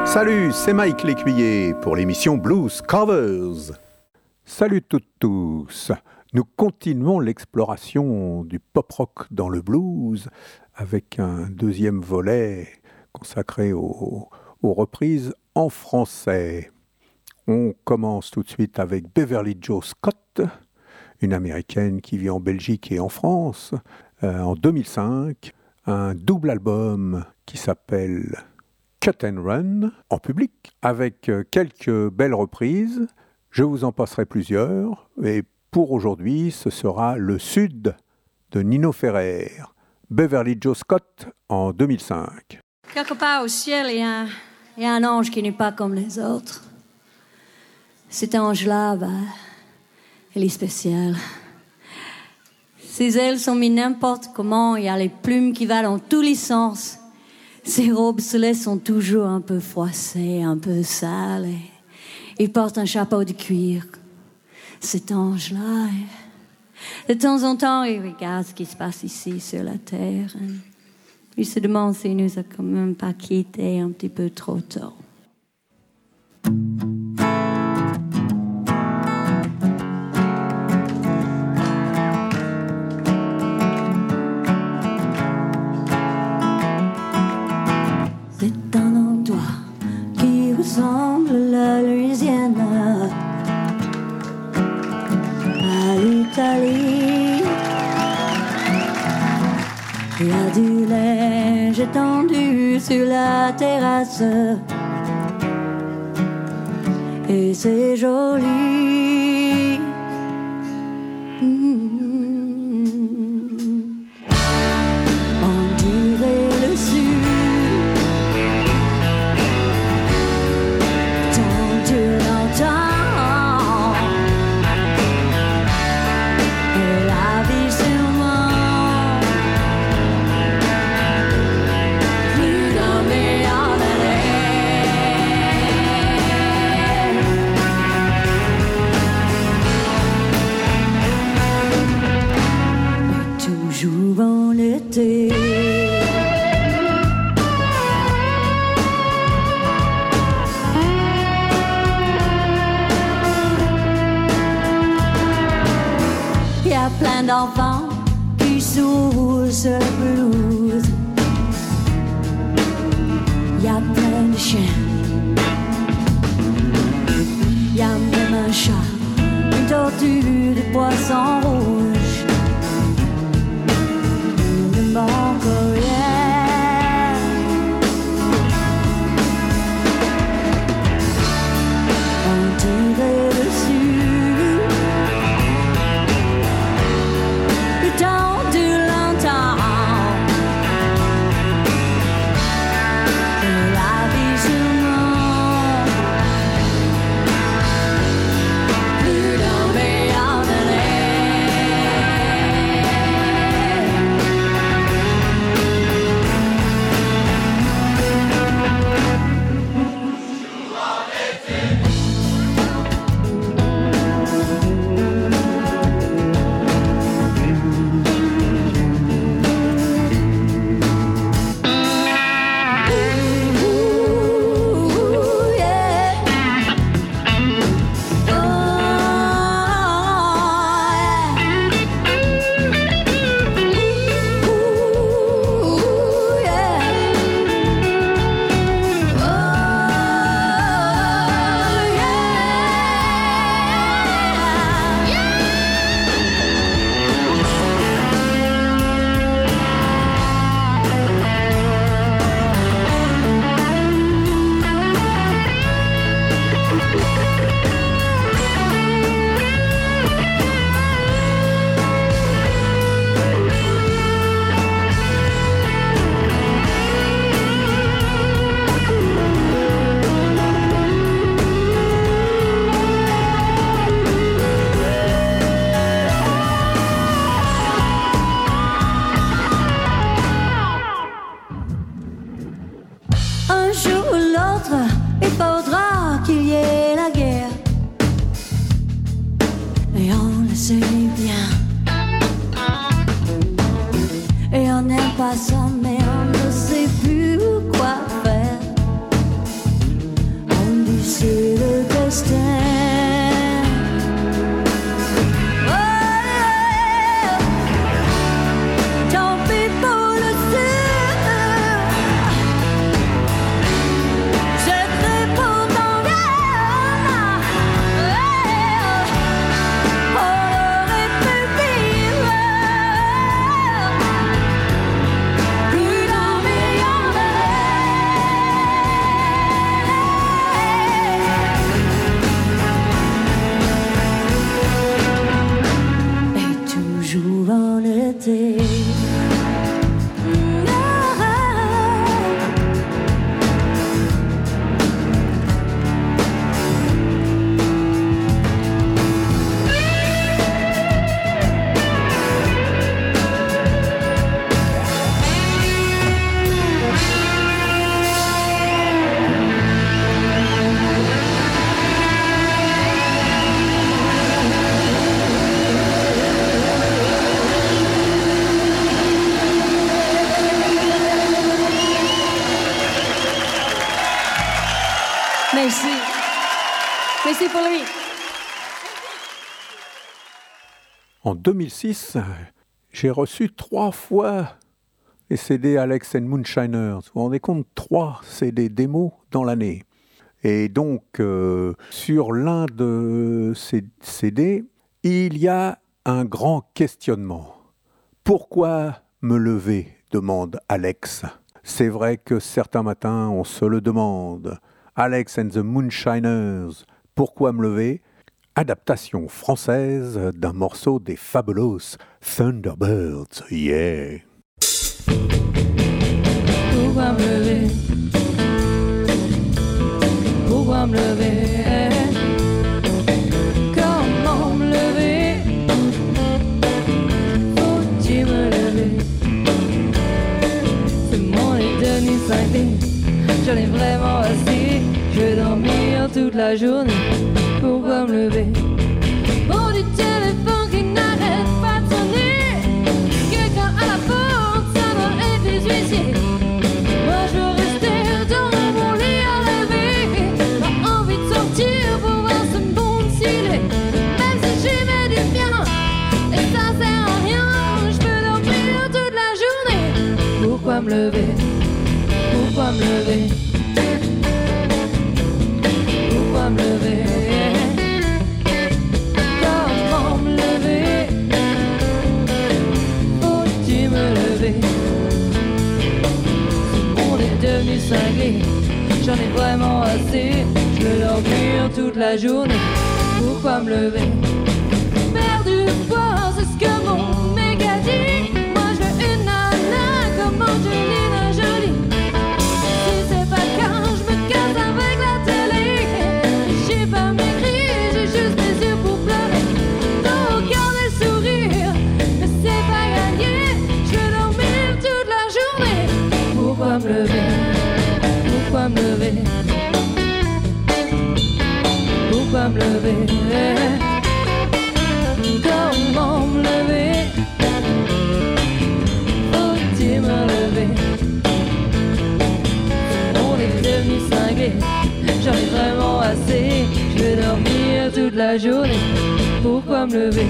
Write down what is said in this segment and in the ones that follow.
Salut, c'est Mike L'Écuyer pour l'émission Blues Covers. Salut toutes tous. Nous continuons l'exploration du pop-rock dans le blues avec un deuxième volet consacré aux reprises en français. On commence tout de suite avec Beverly Joe Scott, une Américaine qui vit en Belgique et en France, en 2005, un double album qui s'appelle Cut and Run en public, avec quelques belles reprises. Je vous en passerai plusieurs, et pour aujourd'hui, ce sera Le Sud de Nino Ferrer, Beverly Joe Scott en 2005. Quelque part au ciel, il y a un ange qui n'est pas comme les autres. Cet ange-là, il est spécial. Ses ailes sont mises n'importe comment, il y a les plumes qui vont dans tous les sens. Ses robes célestes sont toujours un peu froissées, un peu sales. Il porte un chapeau de cuir. Cet ange-là, de temps en temps, il regarde ce qui se passe ici sur la terre. Il se demande s'il nous a quand même pas quittés un petit peu trop tôt. C'est un endroit qui ressemble à la Louisiane, à l'Italie. Il y a du linge étendu sur la terrasse et c'est joli. On dirait le sud. Il y a plein d'enfants qui s'ouvrent sur la pelouse. Il y a plein de chiens. Il y a même un chat, une tortue, des poissons rouges. Il ne manque rien. On dirait le sud. Don't do longtemps. La vie sûrement plus d'un meilleur délai. Merci pour lui. En 2006, j'ai reçu 3 fois les CD Alex and Moonshiners. Vous vous rendez compte, 3 CD démos dans l'année. Et donc, sur l'un de ces CD, il y a un grand questionnement. Pourquoi me lever ? Demande Alex. C'est vrai que certains matins, on se le demande. Alex and the Moonshiners, pourquoi me lever ? Adaptation française d'un morceau des Fabulous Thunderbirds. Yeah! Pourquoi me lever? Pourquoi me lever? Comment me lever? Faut-il me lever? Ce monde est devenu cinglé. J'en ai vraiment assez. Je vais dormir toute la journée. Pourquoi me lever? Pour du téléphone qui n'arrête pas de sonner. Quelqu'un à la porte, ça doit être les huissiers. Moi je veux rester dans mon lit à rêver. Pas envie de sortir pour voir ce monde s'il est. Même si j'y mets du bien, et ça sert à rien. Je peux dormir toute la journée. Pourquoi me lever? Pourquoi me lever? Pourquoi me lever? Comment me lever? Faut-il me lever? Ce monde est devenu cinglé. J'en ai vraiment assez. Je veux dormir toute la journée. Pourquoi me lever? Perdre du poids, c'est ce que mon mec a dit. Moi je veux une nana comme Angelina Jolie. Si c'est pas quand je me casse avec la télé. J'ai pas mes cris, j'ai juste les yeux pour pleurer. Donc garder le sourire, mais c'est pas gagné. Je veux dormir toute la journée. Pourquoi me lever? Pourquoi me lever? Pourquoi me lever? Comment me lever? Faut-il me lever? On est devenu cinglé. J'en ai vraiment assez. Je veux dormir toute la journée. Pourquoi me lever?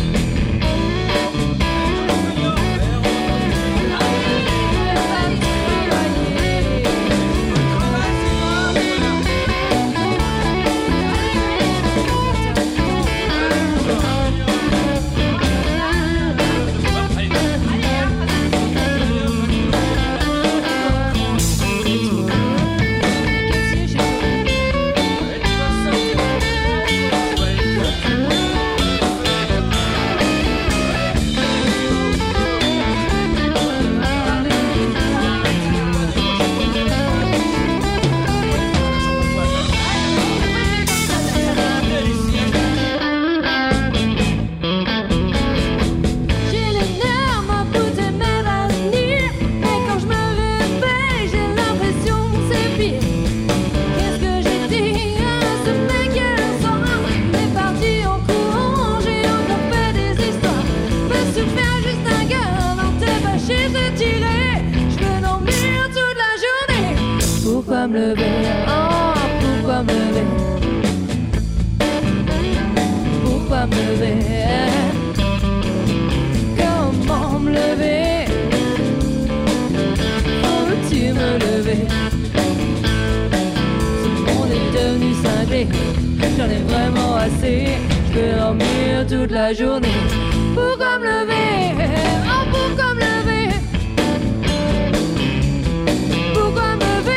Pourquoi me lever? Oh, pourquoi me lever? Pourquoi me lever? Comment me lever? Faut-il me lever? Ce monde est devenu cinglé. J'en ai vraiment assez. Je veux dormir toute la journée. Pourquoi me lever? Oh, pourquoi me lever? Pourquoi me lever?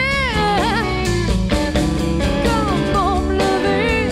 Comment me lever?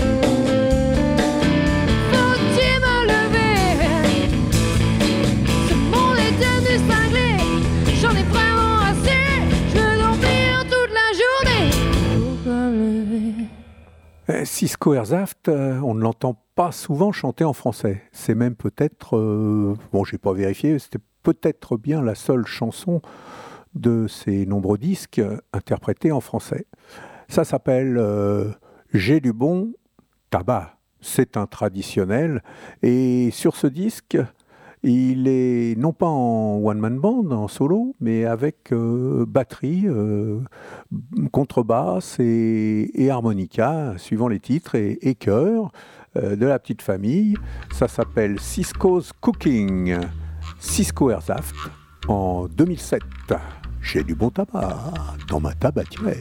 Faut-il me lever? Ce monde est devenu cinglé. J'en ai vraiment assez. Je veux dormir toute la journée. Pourquoi me lever? Cisco Herzhaft, on ne l'entend pas souvent chanter en français. C'est même peut-être, bon, j'ai pas vérifié, c'était peut-être bien la seule chanson de ses nombreux disques interprétés en français. Ça s'appelle J'ai du bon tabac. C'est un traditionnel. Et sur ce disque, Il est non pas en one-man band, en solo, mais avec batterie, contrebasse et harmonica, suivant les titres, et chœur de la petite famille. Ça s'appelle Cisco's Cooking, Cisco Airsaft, en 2007. J'ai du bon tabac dans ma tabatière.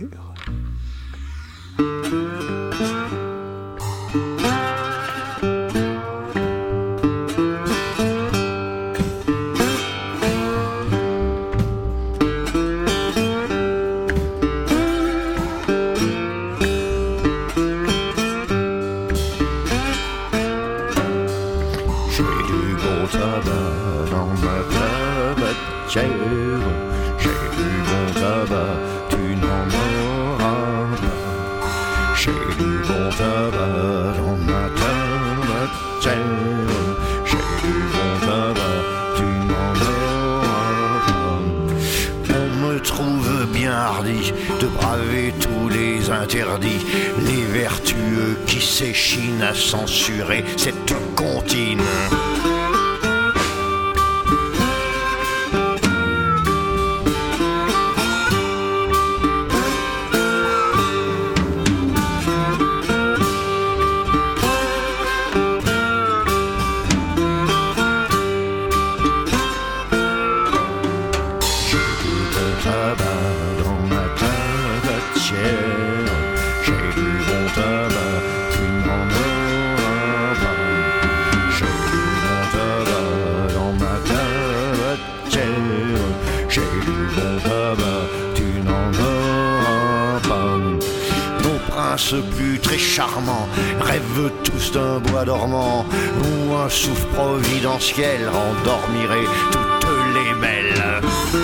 J'ai du bon tabac, tu n'en auras pas. J'ai du bon tabac dans ma tabatière. J'ai du bon tabac, tu n'en auras pas. On me trouve bien hardi de braver tous les interdits, les vertueux qui s'échinent à censurer cette comptine. Plus très charmant, rêvent tous d'un bois dormant où un souffle providentiel endormirait toutes les belles.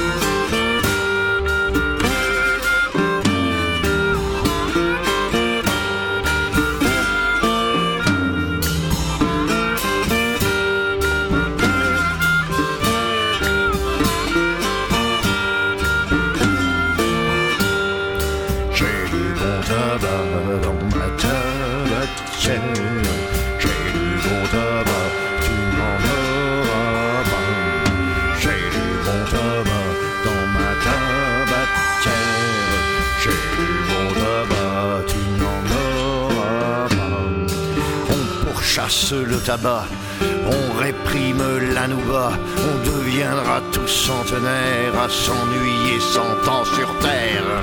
Le tabac, on réprime la nouba, on deviendra tous centenaires à s'ennuyer 100 ans sur terre.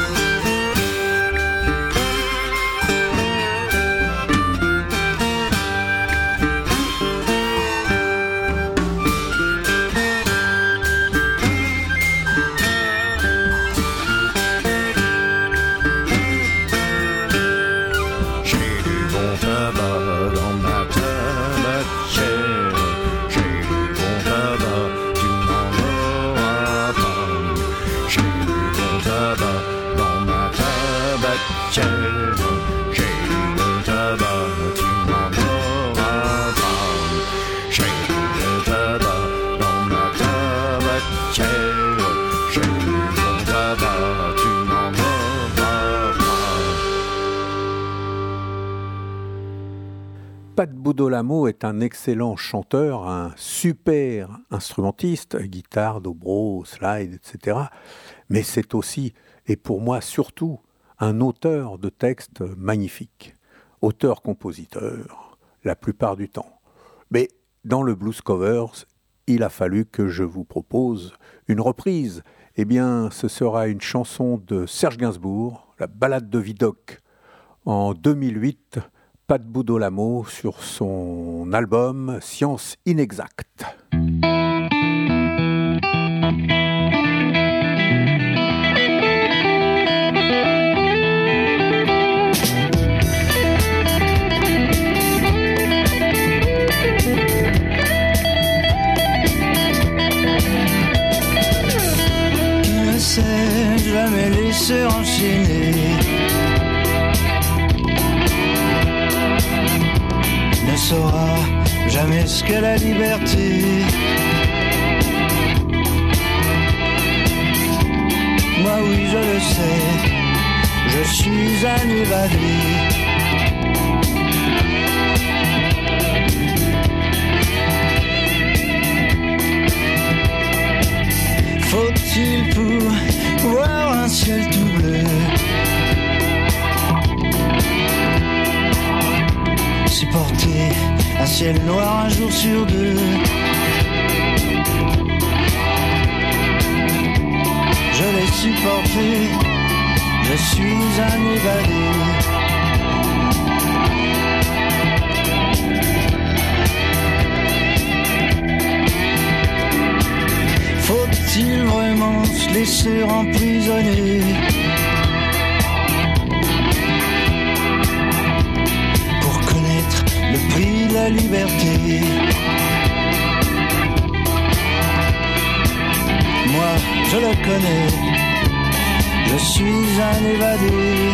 Pat Boudolamo est un excellent chanteur, un super instrumentiste, guitare, dobro, slide, etc. Mais c'est aussi, et pour moi surtout, un auteur de textes magnifiques. Auteur-compositeur, la plupart du temps. Mais dans le Blues Covers, il a fallu que je vous propose une reprise. Eh bien, ce sera une chanson de Serge Gainsbourg, la Ballade de Vidocq, en 2008, Pat Boudolamo sur son album Science Inexacte. Qui ne s'est jamais laissé enchaîner ne saura jamais ce qu'est la liberté. Moi oui je le sais, je suis un évadé. supporter un ciel noir un jour sur deux. Je l'ai supporté, je suis un évadé. Faut-il vraiment se laisser emprisonner pour connaître le prix de la liberté? Moi, je le connais, je suis un évadé.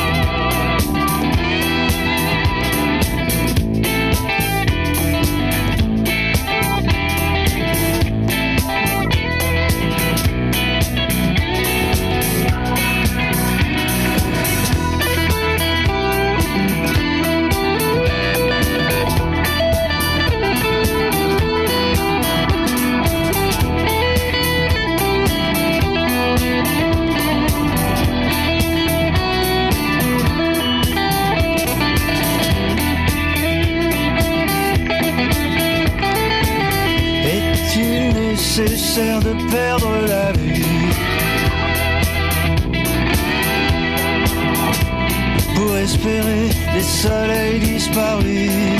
Nécessaire de perdre la vue pour espérer les soleils disparus.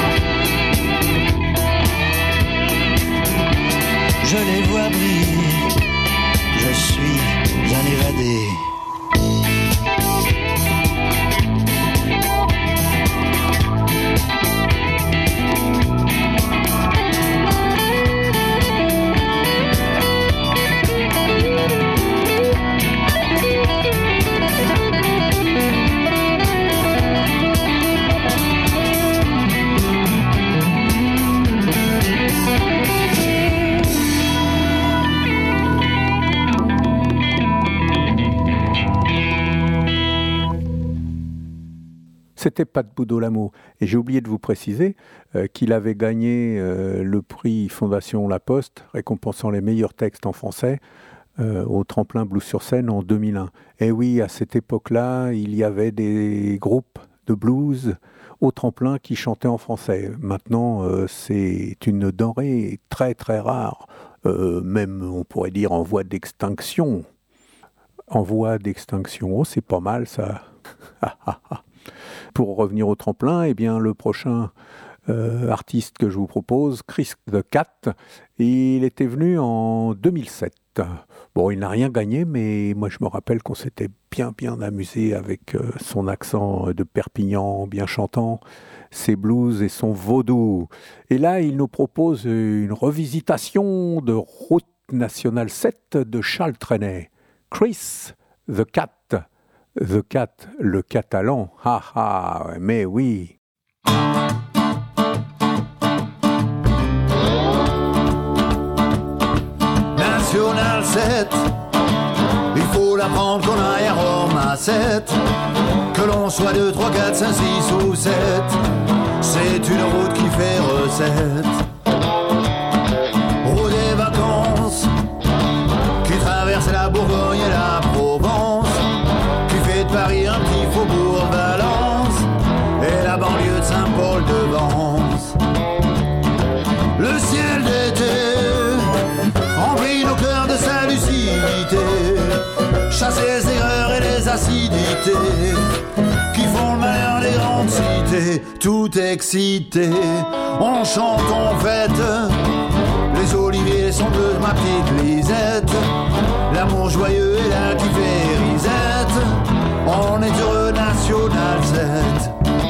Je les vois briller, je suis un évadé. C'était Pat Boudolamo. Et j'ai oublié de vous préciser qu'il avait gagné le prix Fondation La Poste, récompensant les meilleurs textes en français, au tremplin Blues sur scène en 2001. Et oui, à cette époque-là, il y avait des groupes de blues au tremplin qui chantaient en français. Maintenant, c'est une denrée très très rare, même on pourrait dire en voie d'extinction. En voie d'extinction, oh, c'est pas mal ça. Pour revenir au tremplin, eh bien, le prochain artiste que je vous propose, Chris the Cat, il était venu en 2007. Bon, il n'a rien gagné, mais moi je me rappelle qu'on s'était bien amusé avec son accent de Perpignan, bien chantant, ses blues et son vaudou. Et là, il nous propose une revisitation de Route nationale 7 de Charles Trenet. Chris the Cat. The Cat, le catalan, mais oui. National 7, il faut l'apprendre qu'on aille à Rome à 7, que l'on soit 2, 3, 4, 5, 6 ou 7, c'est une route qui fait recette. Route des vacances, qui traverse la Bourgogne et la Provence, Paris, un petit faubourg Valence et la banlieue de Saint-Paul-de-Vence. Le ciel d'été remplit nos cœurs de sa lucidité, chasse les erreurs et les acidités qui font le malheur des grandes cités. Tout excité, on chante, on fête, les oliviers sont bleus, ma petite Lisette, l'amour joyeux est là qui fait risette. On est heureux, National 7.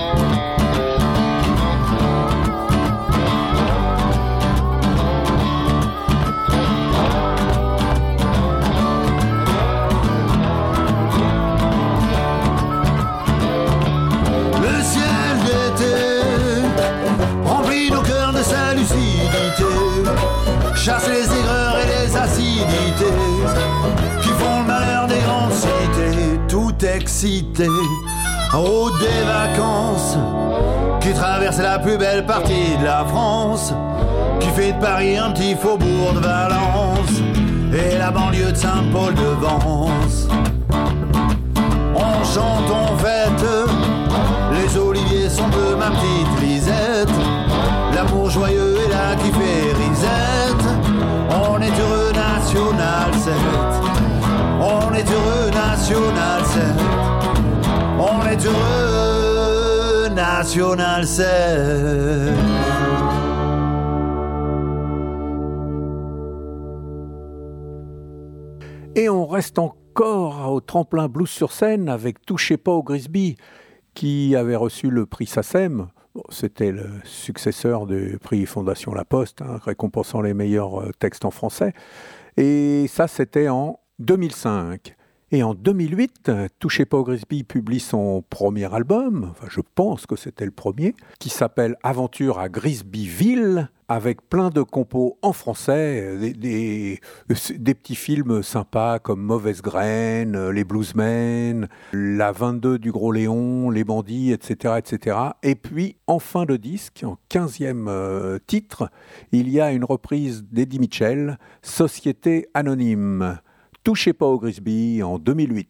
Le ciel d'été remplit nos cœurs de sa lucidité, chasse les aigreurs et les acidités qui font le malheur des grandes cités. Tout excité, route des vacances, qui traverse la plus belle partie de la France, qui fait de Paris un petit faubourg de Valence et la banlieue de Saint-Paul-de-Vence. On chante, on fête, les oliviers sont bleus, ma petite joyeux et là qui fait risette. On est heureux National 7. On est heureux National 7. On est heureux National 7. Et on reste encore au tremplin blues sur scène avec Touchez pas au Grisby, qui avait reçu le prix SACEM. C'était le successeur du prix Fondation La Poste, récompensant les meilleurs textes en français. Et ça, c'était en 2005. Et en 2008, Touchez pas au Grisby publie son premier album, enfin je pense que c'était le premier, qui s'appelle Aventure à Grisbyville, avec plein de compos en français, des petits films sympas comme Mauvaise Graine, Les Bluesmen, La 22 du Gros Léon, Les Bandits, etc., etc. Et puis, en fin de disque, en 15e titre, il y a une reprise d'Eddie Mitchell, Société Anonyme. Touchez pas au Grisby en 2008.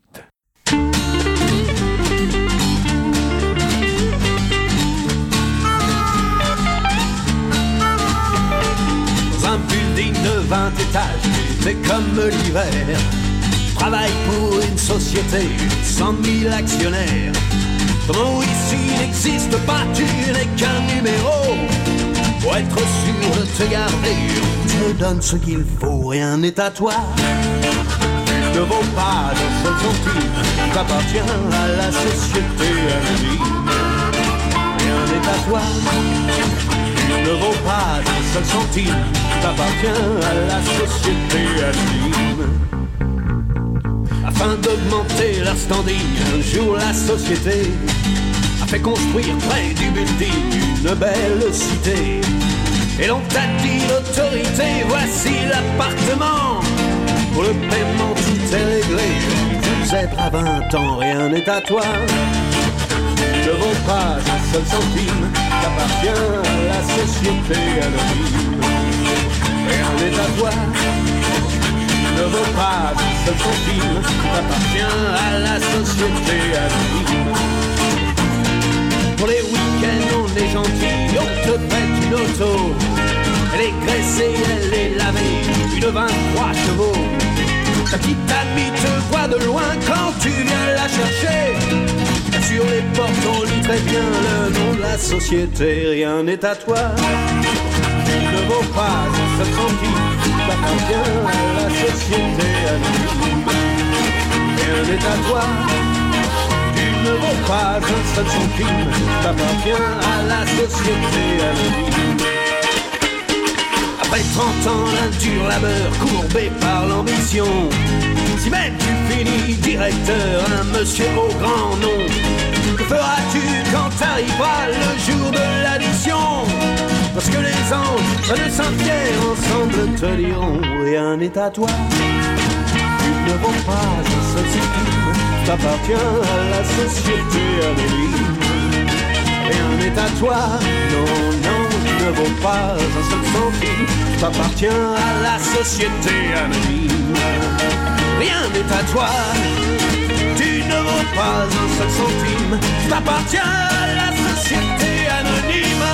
Dans un building de 20 étages, c'est comme l'hiver. Travaille pour une société, 100 000 actionnaires. Comment ici n'existe pas, tu n'es qu'un numéro. Pour être sûr de te garder, on te donne ce qu'il faut, rien n'est à toi. Ne vaut pas d'un seul centime, t'appartiens à la société anonyme. Rien n'est à toi. Ne vaut pas d'un seul centime, t'appartiens à la société anonyme. Afin d'augmenter leur standing, un jour la société a fait construire près du building une belle cité. Et l'on t'a dit l'autorité, voici l'appartement. Pour le paiement tout est réglé, vous êtes à 20 ans, rien n'est à toi. Ne vaut pas un seul centime, t'appartiens à la société anonyme. Rien n'est à toi. Ne vaut pas un seul centime, t'appartiens à la société anonyme. Pour les week-ends on est gentil, on te prête une auto. Elle est graissée, elle est lavée, une 23 chevaux. Ta petite amie te voit de loin quand tu viens la chercher. Sur les portes on lit très bien le nom de la société. Rien n'est à toi. Tu ne vaux pas un seul centime, t'appartiens à la société anonyme. Rien n'est à toi. Tu ne vaux pas un seul centime, t'appartiens à la société anonyme. Après 30 ans d'un dur labeur courbé par l'ambition, si même tu finis directeur, un monsieur au grand nom, que feras-tu quand t'arrivera le jour de l'addition? Parce que les anges de Saint-Pierre ensemble te diront, rien n'est à toi. Tu ne vaux pas un seul centime, t'appartiens à la société anonyme. Rien n'est à toi, non, non, tu ne vaux pas un seul centime, t'appartiens à la société anonyme. Rien n'est à toi, tu ne vaux pas un seul centime, t'appartiens à la société anonyme.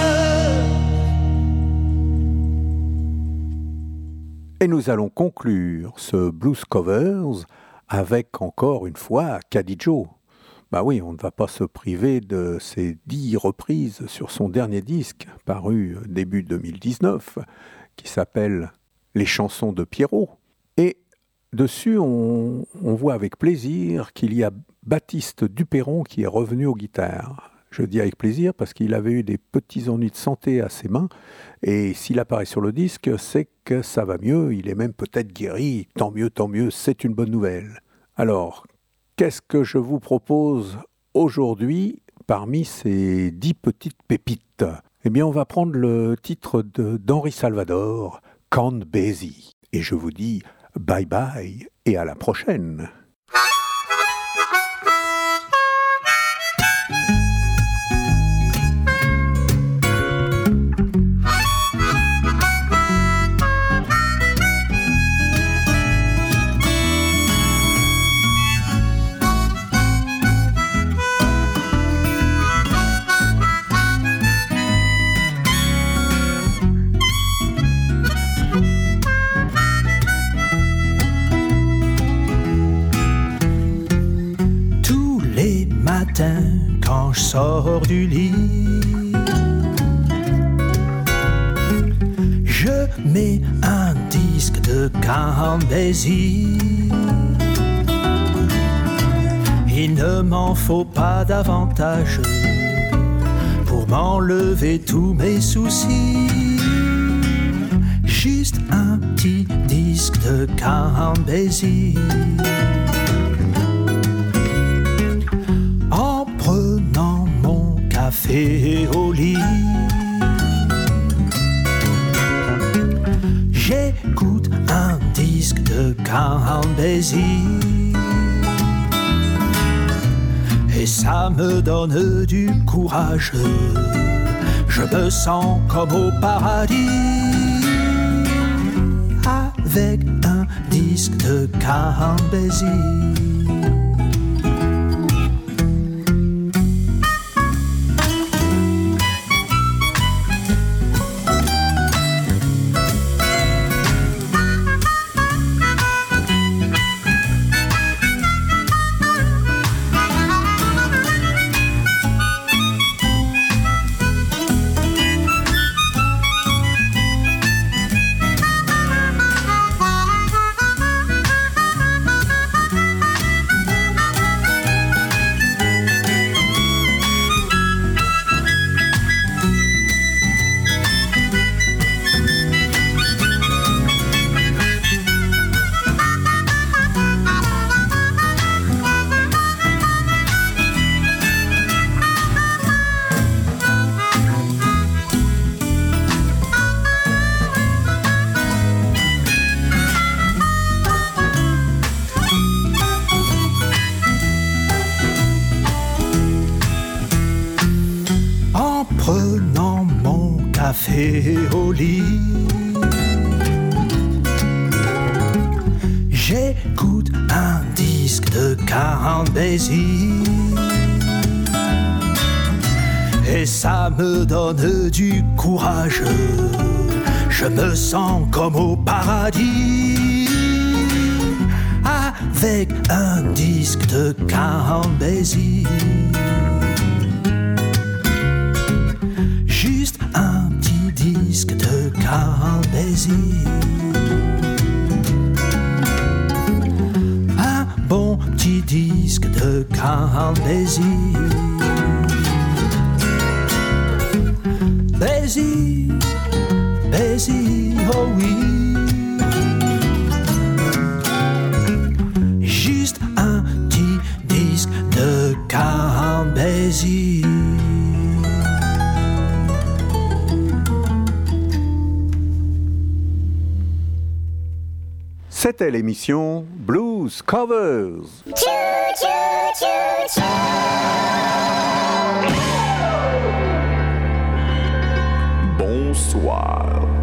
Et nous allons conclure ce Blues Covers avec encore une fois Caddy Joe. Bah oui, on ne va pas se priver de ces 10 reprises sur son dernier disque, paru début 2019, qui s'appelle Les chansons de Pierrot. Et dessus, on voit avec plaisir qu'il y a Baptiste Duperron qui est revenu aux guitares. Je dis avec plaisir parce qu'il avait eu des petits ennuis de santé à ses mains, et s'il apparaît sur le disque, c'est que ça va mieux, il est même peut-être guéri, tant mieux, c'est une bonne nouvelle. Alors, qu'est-ce que je vous propose aujourd'hui parmi ces 10 petites pépites? Eh bien, on va prendre le titre d'Henri Salvador, Count Basie. Et je vous dis bye bye et à la prochaine. sors du lit. Je mets un disque de Count Basie. Il ne m'en faut pas davantage pour m'enlever tous mes soucis. Juste un petit disque de Count Basie. En prenant mon café au lit, j'écoute un disque de Count Basie. Et ça me donne du courage. Je me sens comme au paradis avec un disque de Count Basie. Prenant mon café au lit, j'écoute un disque de Count Basie. Et ça me donne du courage. Je me sens comme au paradis avec un disque de Count Basie. Juste un petit disque de Count Basie. Un bon petit disque de Count Basie. Basie, Basie, oh oui. Juste un petit disque de Count Basie. C'était l'émission Blues Covers. Bonsoir.